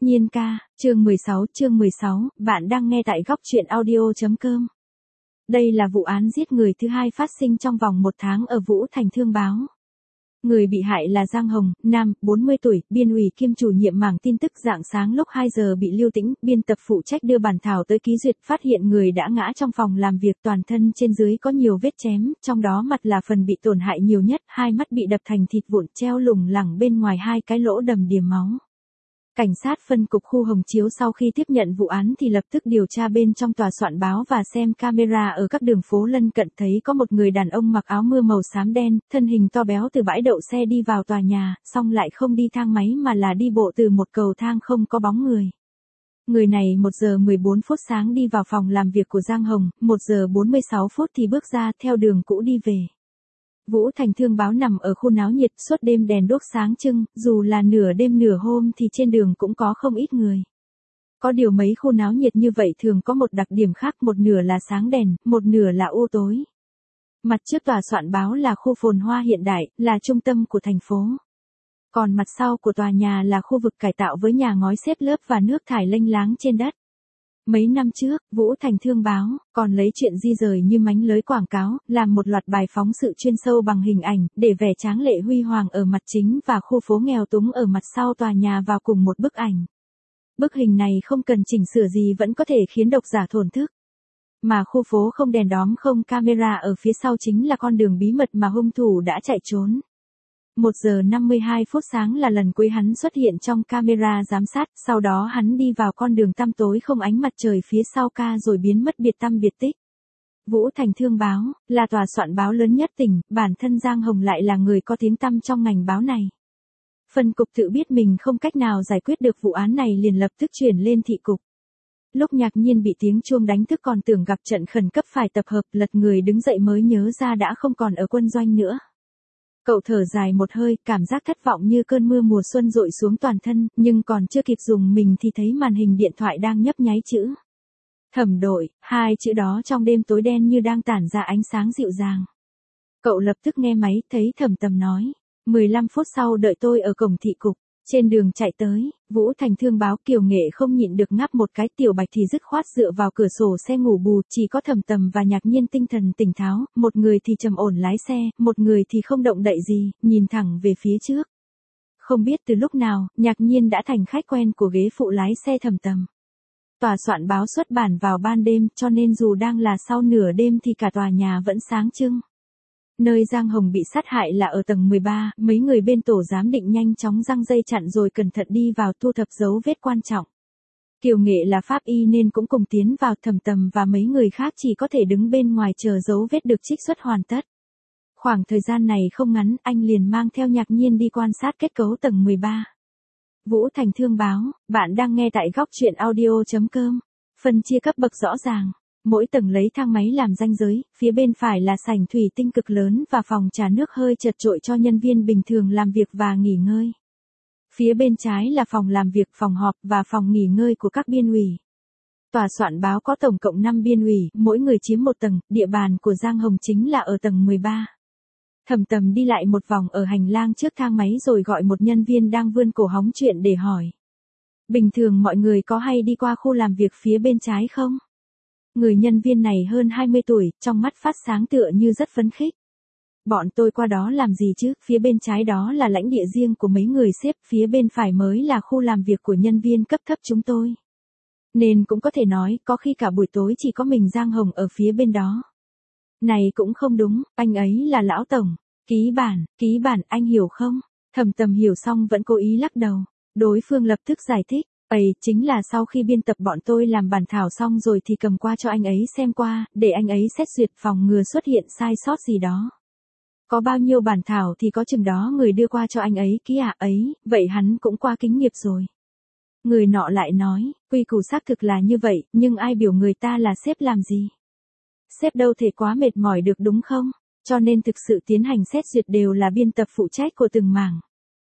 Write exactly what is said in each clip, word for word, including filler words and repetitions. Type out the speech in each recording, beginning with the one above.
Nhiên ca, chương mười sáu, chương mười sáu, bạn đang nghe tại góc truyện audio chấm com. Đây là vụ án giết người thứ hai phát sinh trong vòng một tháng ở Vũ Thành Thương báo. Người bị hại là Giang Hồng, nam, bốn mươi tuổi, biên ủy kiêm chủ nhiệm mảng tin tức. Rạng sáng lúc hai giờ bị Lưu Tĩnh, biên tập phụ trách đưa bản thảo tới ký duyệt, phát hiện người đã ngã trong phòng làm việc, toàn thân trên dưới có nhiều vết chém, trong đó mặt là phần bị tổn hại nhiều nhất, hai mắt bị đập thành thịt vụn, treo lủng lẳng bên ngoài hai cái lỗ đầm đìa máu. Cảnh sát phân cục khu Hồng Chiếu sau khi tiếp nhận vụ án thì lập tức điều tra bên trong tòa soạn báo và xem camera ở các đường phố lân cận, thấy có một người đàn ông mặc áo mưa màu xám đen, thân hình to béo từ bãi đậu xe đi vào tòa nhà, xong lại không đi thang máy mà là đi bộ từ một cầu thang không có bóng người. Người này một giờ mười bốn phút sáng đi vào phòng làm việc của Giang Hồng, một giờ bốn mươi sáu phút thì bước ra theo đường cũ đi về. Vũ Thành Thương báo nằm ở khu náo nhiệt, suốt đêm đèn đuốc sáng trưng, dù là nửa đêm nửa hôm thì trên đường cũng có không ít người. Có điều mấy khu náo nhiệt như vậy thường có một đặc điểm khác, một nửa là sáng đèn, một nửa là u tối. Mặt trước tòa soạn báo là khu phồn hoa hiện đại, là trung tâm của thành phố. Còn mặt sau của tòa nhà là khu vực cải tạo với nhà ngói xếp lớp và nước thải lênh láng trên đất. Mấy năm trước, Vũ Thành Thương báo còn lấy chuyện di rời như mánh lới quảng cáo, làm một loạt bài phóng sự chuyên sâu bằng hình ảnh, để vẻ tráng lệ huy hoàng ở mặt chính và khu phố nghèo túng ở mặt sau tòa nhà vào cùng một bức ảnh. Bức hình này không cần chỉnh sửa gì vẫn có thể khiến độc giả thổn thức. Mà khu phố không đèn đóm không camera ở phía sau chính là con đường bí mật mà hung thủ đã chạy trốn. một giờ năm mươi hai phút sáng là lần cuối hắn xuất hiện trong camera giám sát, sau đó hắn đi vào con đường tăm tối không ánh mặt trời phía sau ca rồi biến mất biệt tăm biệt tích. Vũ Thành Thương báo là tòa soạn báo lớn nhất tỉnh, bản thân Giang Hồng lại là người có tiếng tăm trong ngành báo này. Phân cục tự biết mình không cách nào giải quyết được vụ án này liền lập tức chuyển lên thị cục. Lúc Nhạc Nhiên bị tiếng chuông đánh thức còn tưởng gặp trận khẩn cấp phải tập hợp, lật người đứng dậy mới nhớ ra đã không còn ở quân doanh nữa. Cậu thở dài một hơi, cảm giác thất vọng như cơn mưa mùa xuân dội xuống toàn thân, nhưng còn chưa kịp dùng mình thì thấy màn hình điện thoại đang nhấp nháy chữ Thẩm Đội, hai chữ đó trong đêm tối đen như đang tản ra ánh sáng dịu dàng. Cậu lập tức nghe máy, thấy Thẩm Tầm nói, mười lăm phút sau đợi tôi ở cổng thị cục. Trên đường chạy tới, Vũ Thành Thương báo Kiều Nghệ không nhịn được ngáp một cái, Tiểu Bạch thì dứt khoát dựa vào cửa sổ xe ngủ bù, chỉ có Thẩm Tầm và Nhạc Nhiên tinh thần tỉnh tháo, một người thì trầm ổn lái xe, một người thì không động đậy gì, nhìn thẳng về phía trước. Không biết từ lúc nào, Nhạc Nhiên đã thành khách quen của ghế phụ lái xe Thẩm Tầm. Tòa soạn báo xuất bản vào ban đêm, cho nên dù đang là sau nửa đêm thì cả tòa nhà vẫn sáng trưng. Nơi Giang Hồng bị sát hại là ở tầng mười ba, mấy người bên tổ giám định nhanh chóng giăng dây chặn rồi cẩn thận đi vào thu thập dấu vết quan trọng. Kiều Nghệ là pháp y nên cũng cùng tiến vào, Thẩm Tầm và mấy người khác chỉ có thể đứng bên ngoài chờ dấu vết được trích xuất hoàn tất. Khoảng thời gian này không ngắn, anh liền mang theo Nhạc Nhiên đi quan sát kết cấu tầng mười ba. Vũ Thành Thương báo, bạn đang nghe tại góc truyện audio chấm com. Phân chia cấp bậc rõ ràng. Mỗi tầng lấy thang máy làm ranh giới, phía bên phải là sảnh thủy tinh cực lớn và phòng trà nước hơi chật chội cho nhân viên bình thường làm việc và nghỉ ngơi. Phía bên trái là phòng làm việc, phòng họp và phòng nghỉ ngơi của các biên ủy. Tòa soạn báo có tổng cộng năm biên ủy, mỗi người chiếm một tầng, địa bàn của Giang Hồng chính là ở tầng mười ba. Thẩm Tầm đi lại một vòng ở hành lang trước thang máy rồi gọi một nhân viên đang vươn cổ hóng chuyện để hỏi. Bình thường mọi người có hay đi qua khu làm việc phía bên trái không? Người nhân viên này hơn hai mươi tuổi, trong mắt phát sáng tựa như rất phấn khích. Bọn tôi qua đó làm gì chứ, phía bên trái đó là lãnh địa riêng của mấy người sếp, phía bên phải mới là khu làm việc của nhân viên cấp thấp chúng tôi. Nên cũng có thể nói, có khi cả buổi tối chỉ có mình Giang Hồng ở phía bên đó. Này cũng không đúng, anh ấy là lão tổng, ký bản, ký bản, anh hiểu không? Thẩm Tầm hiểu xong vẫn cố ý lắc đầu. Đối phương lập tức giải thích. Ấy, chính là sau khi biên tập bọn tôi làm bản thảo xong rồi thì cầm qua cho anh ấy xem qua, để anh ấy xét duyệt phòng ngừa xuất hiện sai sót gì đó. Có bao nhiêu bản thảo thì có chừng đó người đưa qua cho anh ấy ký à ấy, vậy hắn cũng qua kính nghiệp rồi. Người nọ lại nói, quy củ xác thực là như vậy, nhưng ai biểu người ta là sếp làm gì? Sếp đâu thể quá mệt mỏi được đúng không? Cho nên thực sự tiến hành xét duyệt đều là biên tập phụ trách của từng mảng.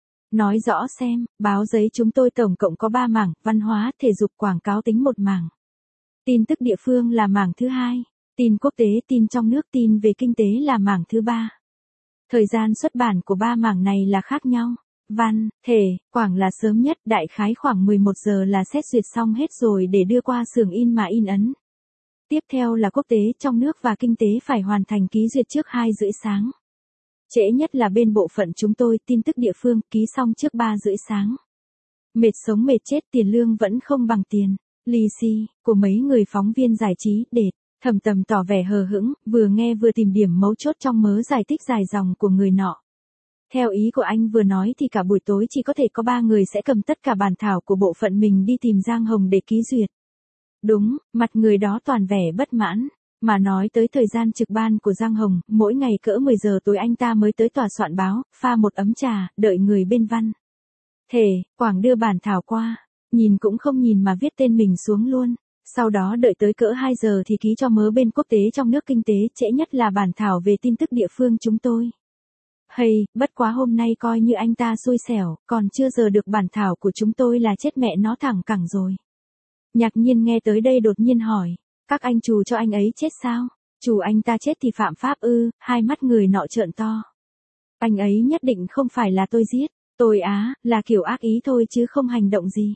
Nói rõ xem, báo giấy chúng tôi tổng cộng có ba mảng, văn hóa, thể dục, quảng cáo tính một mảng. Tin tức địa phương là mảng thứ hai, tin quốc tế, tin trong nước, tin về kinh tế là mảng thứ ba. Thời gian xuất bản của ba mảng này là khác nhau. văn, thể, quảng là sớm nhất, đại khái khoảng mười một giờ là xét duyệt xong hết rồi để đưa qua xưởng in mà in ấn. Tiếp theo là quốc tế, trong nước và kinh tế phải hoàn thành ký duyệt trước hai rưỡi sáng. Trễ nhất là bên bộ phận chúng tôi, tin tức địa phương, ký xong trước ba rưỡi sáng. Mệt sống mệt chết, tiền lương vẫn không bằng tiền. Lì xì, của mấy người phóng viên giải trí, đệt. Thầm Tầm tỏ vẻ hờ hững, vừa nghe vừa tìm điểm mấu chốt trong mớ giải thích dài dòng của người nọ. Theo ý của anh vừa nói thì cả buổi tối chỉ có thể có ba người sẽ cầm tất cả bản thảo của bộ phận mình đi tìm Giang Hồng để ký duyệt. Đúng, mặt người đó toàn vẻ bất mãn. Mà nói tới thời gian trực ban của Giang Hồng, mỗi ngày cỡ mười giờ tối anh ta mới tới tòa soạn báo, pha một ấm trà, đợi người bên văn. Thể, quảng đưa bản thảo qua, nhìn cũng không nhìn mà viết tên mình xuống luôn. Sau đó đợi tới cỡ hai giờ thì ký cho mớ bên quốc tế trong nước kinh tế, trễ nhất là bản thảo về tin tức địa phương chúng tôi. Hay, bất quá hôm nay coi như anh ta xui xẻo, còn chưa giờ được bản thảo của chúng tôi là chết mẹ nó thẳng cẳng rồi. Nhạc Nhiên nghe tới đây đột nhiên hỏi, các anh trù cho anh ấy chết sao? Trù anh ta chết thì phạm pháp ư? Hai mắt người nọ trợn to. Anh ấy nhất định không phải là tôi giết, tôi á, là kiểu ác ý thôi chứ không hành động gì.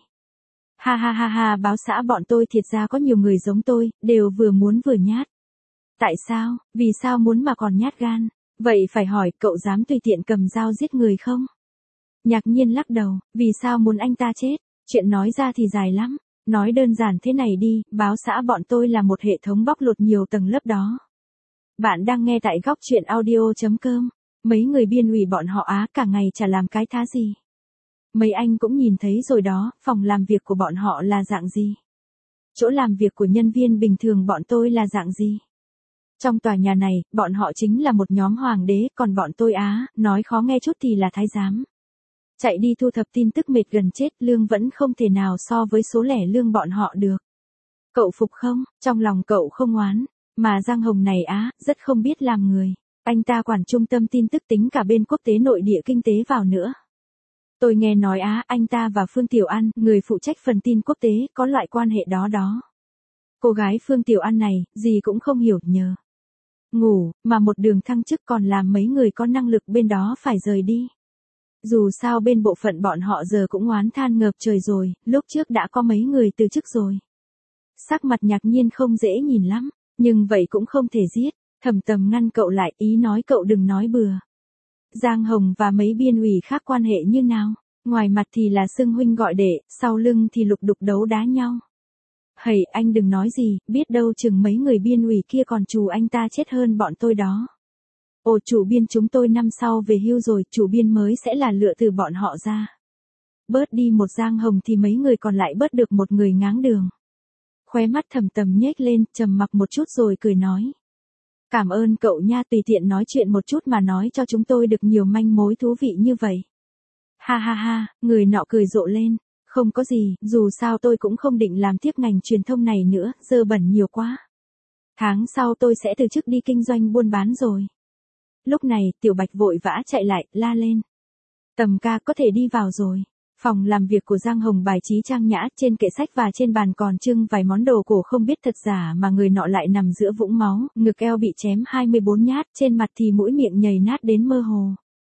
Ha ha ha ha, báo xã bọn tôi thiệt ra có nhiều người giống tôi, đều vừa muốn vừa nhát. Tại sao, vì sao muốn mà còn nhát gan? Vậy phải hỏi cậu dám tùy tiện cầm dao giết người không? Nhạc Nhiên lắc đầu, vì sao muốn anh ta chết? Chuyện nói ra thì dài lắm. Nói đơn giản thế này đi, báo xã bọn tôi là một hệ thống bóc lột nhiều tầng lớp đó. Bạn đang nghe tại góc chuyện audio chấm com. Mấy người biên ủy bọn họ á cả ngày chả làm cái thá gì. Mấy anh cũng nhìn thấy rồi đó, phòng làm việc của bọn họ là dạng gì. Chỗ làm việc của nhân viên bình thường bọn tôi là dạng gì. Trong tòa nhà này, bọn họ chính là một nhóm hoàng đế, còn bọn tôi á, nói khó nghe chút thì là thái giám. Chạy đi thu thập tin tức mệt gần chết, lương vẫn không thể nào so với số lẻ lương bọn họ được. Cậu phục không? Trong lòng cậu không oán. Mà Giang Hồng này á, rất không biết làm người. Anh ta quản trung tâm tin tức tính cả bên quốc tế nội địa kinh tế vào nữa. Tôi nghe nói á, anh ta và Phương Tiểu An, người phụ trách phần tin quốc tế, có loại quan hệ đó đó. Cô gái Phương Tiểu An này, gì cũng không hiểu, nhờ. Ngủ, mà một đường thăng chức còn làm mấy người có năng lực bên đó phải rời đi. Dù sao bên bộ phận bọn họ giờ cũng oán than ngợp trời rồi, lúc trước đã có mấy người từ chức rồi. Sắc mặt Nhạc Nhiên không dễ nhìn lắm, nhưng vậy cũng không thể giết. Thầm Tầm ngăn cậu lại, ý nói cậu đừng nói bừa. Giang Hồng và mấy biên ủy khác quan hệ như nào? Ngoài mặt thì là xưng huynh gọi đệ, sau lưng thì lục đục đấu đá nhau. Hầy, anh đừng nói gì, biết đâu chừng mấy người biên ủy kia còn trù anh ta chết hơn bọn tôi đó. Ồ, chủ biên chúng tôi năm sau về hưu rồi, chủ biên mới sẽ là lựa từ bọn họ ra. Bớt đi một Giang Hồng thì mấy người còn lại bớt được một người ngáng đường. Khóe mắt Thầm Tầm nhếch lên, trầm mặc một chút rồi cười nói. Cảm ơn cậu nha, tùy tiện nói chuyện một chút mà nói cho chúng tôi được nhiều manh mối thú vị như vậy. Ha ha ha, người nọ cười rộ lên. Không có gì, dù sao tôi cũng không định làm tiếp ngành truyền thông này nữa, dơ bẩn nhiều quá. Tháng sau tôi sẽ từ chức đi kinh doanh buôn bán rồi. Lúc này, Tiểu Bạch vội vã chạy lại, la lên. Tầm ca có thể đi vào rồi. Phòng làm việc của Giang Hồng bài trí trang nhã, trên kệ sách và trên bàn còn trưng vài món đồ cổ không biết thật giả mà người nọ lại nằm giữa vũng máu, ngực eo bị chém hai mươi bốn nhát, trên mặt thì mũi miệng nhầy nát đến mơ hồ.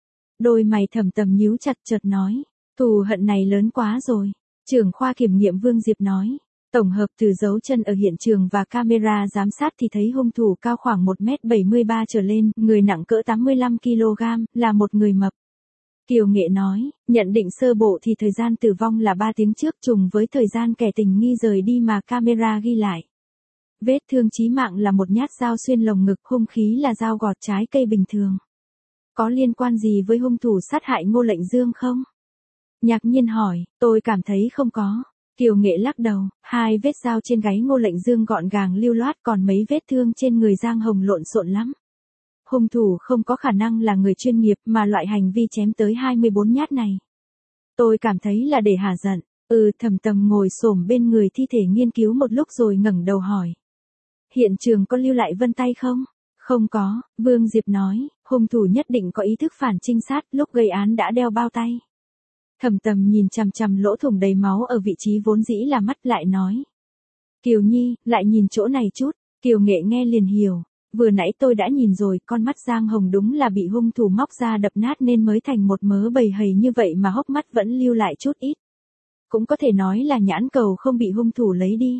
Đôi mày Thầm Tầm nhíu chặt chợt nói, thù hận này lớn quá rồi. Trưởng khoa kiểm nghiệm Vương Diệp nói. Tổng hợp từ dấu chân ở hiện trường và camera giám sát thì thấy hung thủ cao khoảng một mét bảy mươi ba trở lên, người nặng cỡ tám mươi lăm ki lô gam, là một người mập. Kiều Nghệ nói, nhận định sơ bộ thì thời gian tử vong là ba tiếng trước trùng với thời gian kẻ tình nghi rời đi mà camera ghi lại. Vết thương chí mạng là một nhát dao xuyên lồng ngực, hung khí là dao gọt trái cây bình thường. Có liên quan gì với hung thủ sát hại Ngô Lệnh Dương không? Nhạc Nhiên hỏi, tôi cảm thấy không có. Kiều Nghệ lắc đầu, hai vết dao trên gáy Ngô Lệnh Dương gọn gàng lưu loát, còn mấy vết thương trên người Giang Hồng lộn xộn lắm. Hung thủ không có khả năng là người chuyên nghiệp mà loại hành vi chém tới hai mươi bốn nhát này. Tôi cảm thấy là để hả giận. Ừ, Thầm Tầm ngồi xổm bên người thi thể nghiên cứu một lúc rồi ngẩng đầu hỏi. Hiện trường có lưu lại vân tay không? Không có, Vương Diệp nói, hung thủ nhất định có ý thức phản trinh sát, lúc gây án đã đeo bao tay. Thầm Tầm nhìn chằm chằm lỗ thủng đầy máu ở vị trí vốn dĩ là mắt lại nói. Kiều Nhi, lại nhìn chỗ này chút. Kiều Nghệ nghe liền hiểu. Vừa nãy tôi đã nhìn rồi, con mắt Giang Hồng đúng là bị hung thủ móc ra đập nát nên mới thành một mớ bầy hầy như vậy mà hốc mắt vẫn lưu lại chút ít. Cũng có thể nói là nhãn cầu không bị hung thủ lấy đi.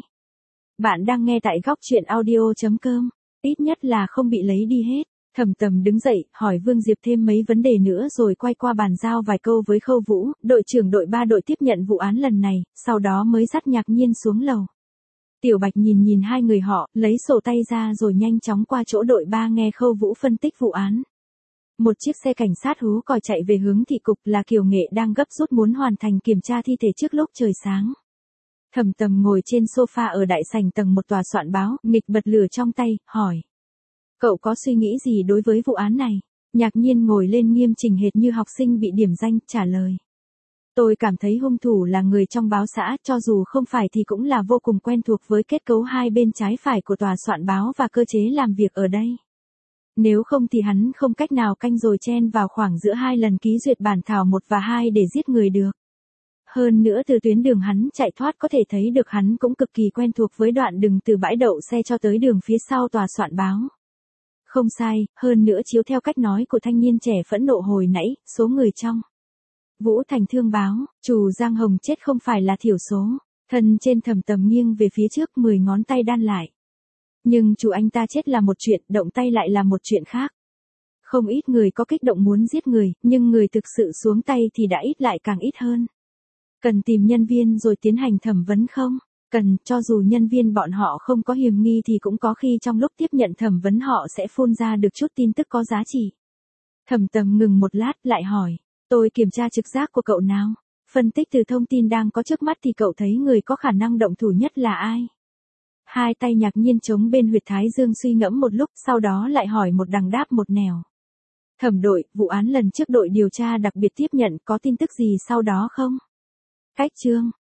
Bạn đang nghe tại góc truyện audio.com, ít nhất là không bị lấy đi hết. Thẩm Tầm đứng dậy, hỏi Vương Diệp thêm mấy vấn đề nữa rồi quay qua bàn giao vài câu với Khâu Vũ, đội trưởng đội ba đội tiếp nhận vụ án lần này, sau đó mới dắt Nhạc Nhiên xuống lầu. Tiểu Bạch nhìn nhìn hai người họ, lấy sổ tay ra rồi nhanh chóng qua chỗ đội ba nghe Khâu Vũ phân tích vụ án. Một chiếc xe cảnh sát hú còi chạy về hướng thị cục là Kiều Nghệ đang gấp rút muốn hoàn thành kiểm tra thi thể trước lúc trời sáng. Thẩm Tầm ngồi trên sofa ở đại sảnh tầng một tòa soạn báo, nghịch bật lửa trong tay, hỏi. Cậu có suy nghĩ gì đối với vụ án này? Nhạc Nhiên ngồi lên nghiêm chỉnh hệt như học sinh bị điểm danh, trả lời. Tôi cảm thấy hung thủ là người trong báo xã, cho dù không phải thì cũng là vô cùng quen thuộc với kết cấu hai bên trái phải của tòa soạn báo và cơ chế làm việc ở đây. Nếu không thì hắn không cách nào canh rồi chen vào khoảng giữa hai lần ký duyệt bản thảo một và hai để giết người được. Hơn nữa từ tuyến đường hắn chạy thoát có thể thấy được hắn cũng cực kỳ quen thuộc với đoạn đường từ bãi đậu xe cho tới đường phía sau tòa soạn báo. Không sai, hơn nữa chiếu theo cách nói của thanh niên trẻ phẫn nộ hồi nãy, số người trong Vũ Thành Thương báo, chủ Giang Hồng chết không phải là thiểu số. Thân trên Thẩm Tầm nghiêng về phía trước, mười ngón tay đan lại. Nhưng chủ anh ta chết là một chuyện, động tay lại là một chuyện khác. Không ít người có kích động muốn giết người, nhưng người thực sự xuống tay thì đã ít lại càng ít hơn. Cần tìm nhân viên rồi tiến hành thẩm vấn không? Cần, cho dù nhân viên bọn họ không có hiểm nghi thì cũng có khi trong lúc tiếp nhận thẩm vấn họ sẽ phun ra được chút tin tức có giá trị. Thẩm Tầm ngừng một lát lại hỏi, tôi kiểm tra trực giác của cậu nào? Phân tích từ thông tin đang có trước mắt thì cậu thấy người có khả năng động thủ nhất là ai? Hai tay Nhạc Nhiên chống bên huyệt thái dương suy ngẫm một lúc, sau đó lại hỏi một đằng đáp một nẻo. Thẩm đội, vụ án lần trước đội điều tra đặc biệt tiếp nhận có tin tức gì sau đó không? Cách chương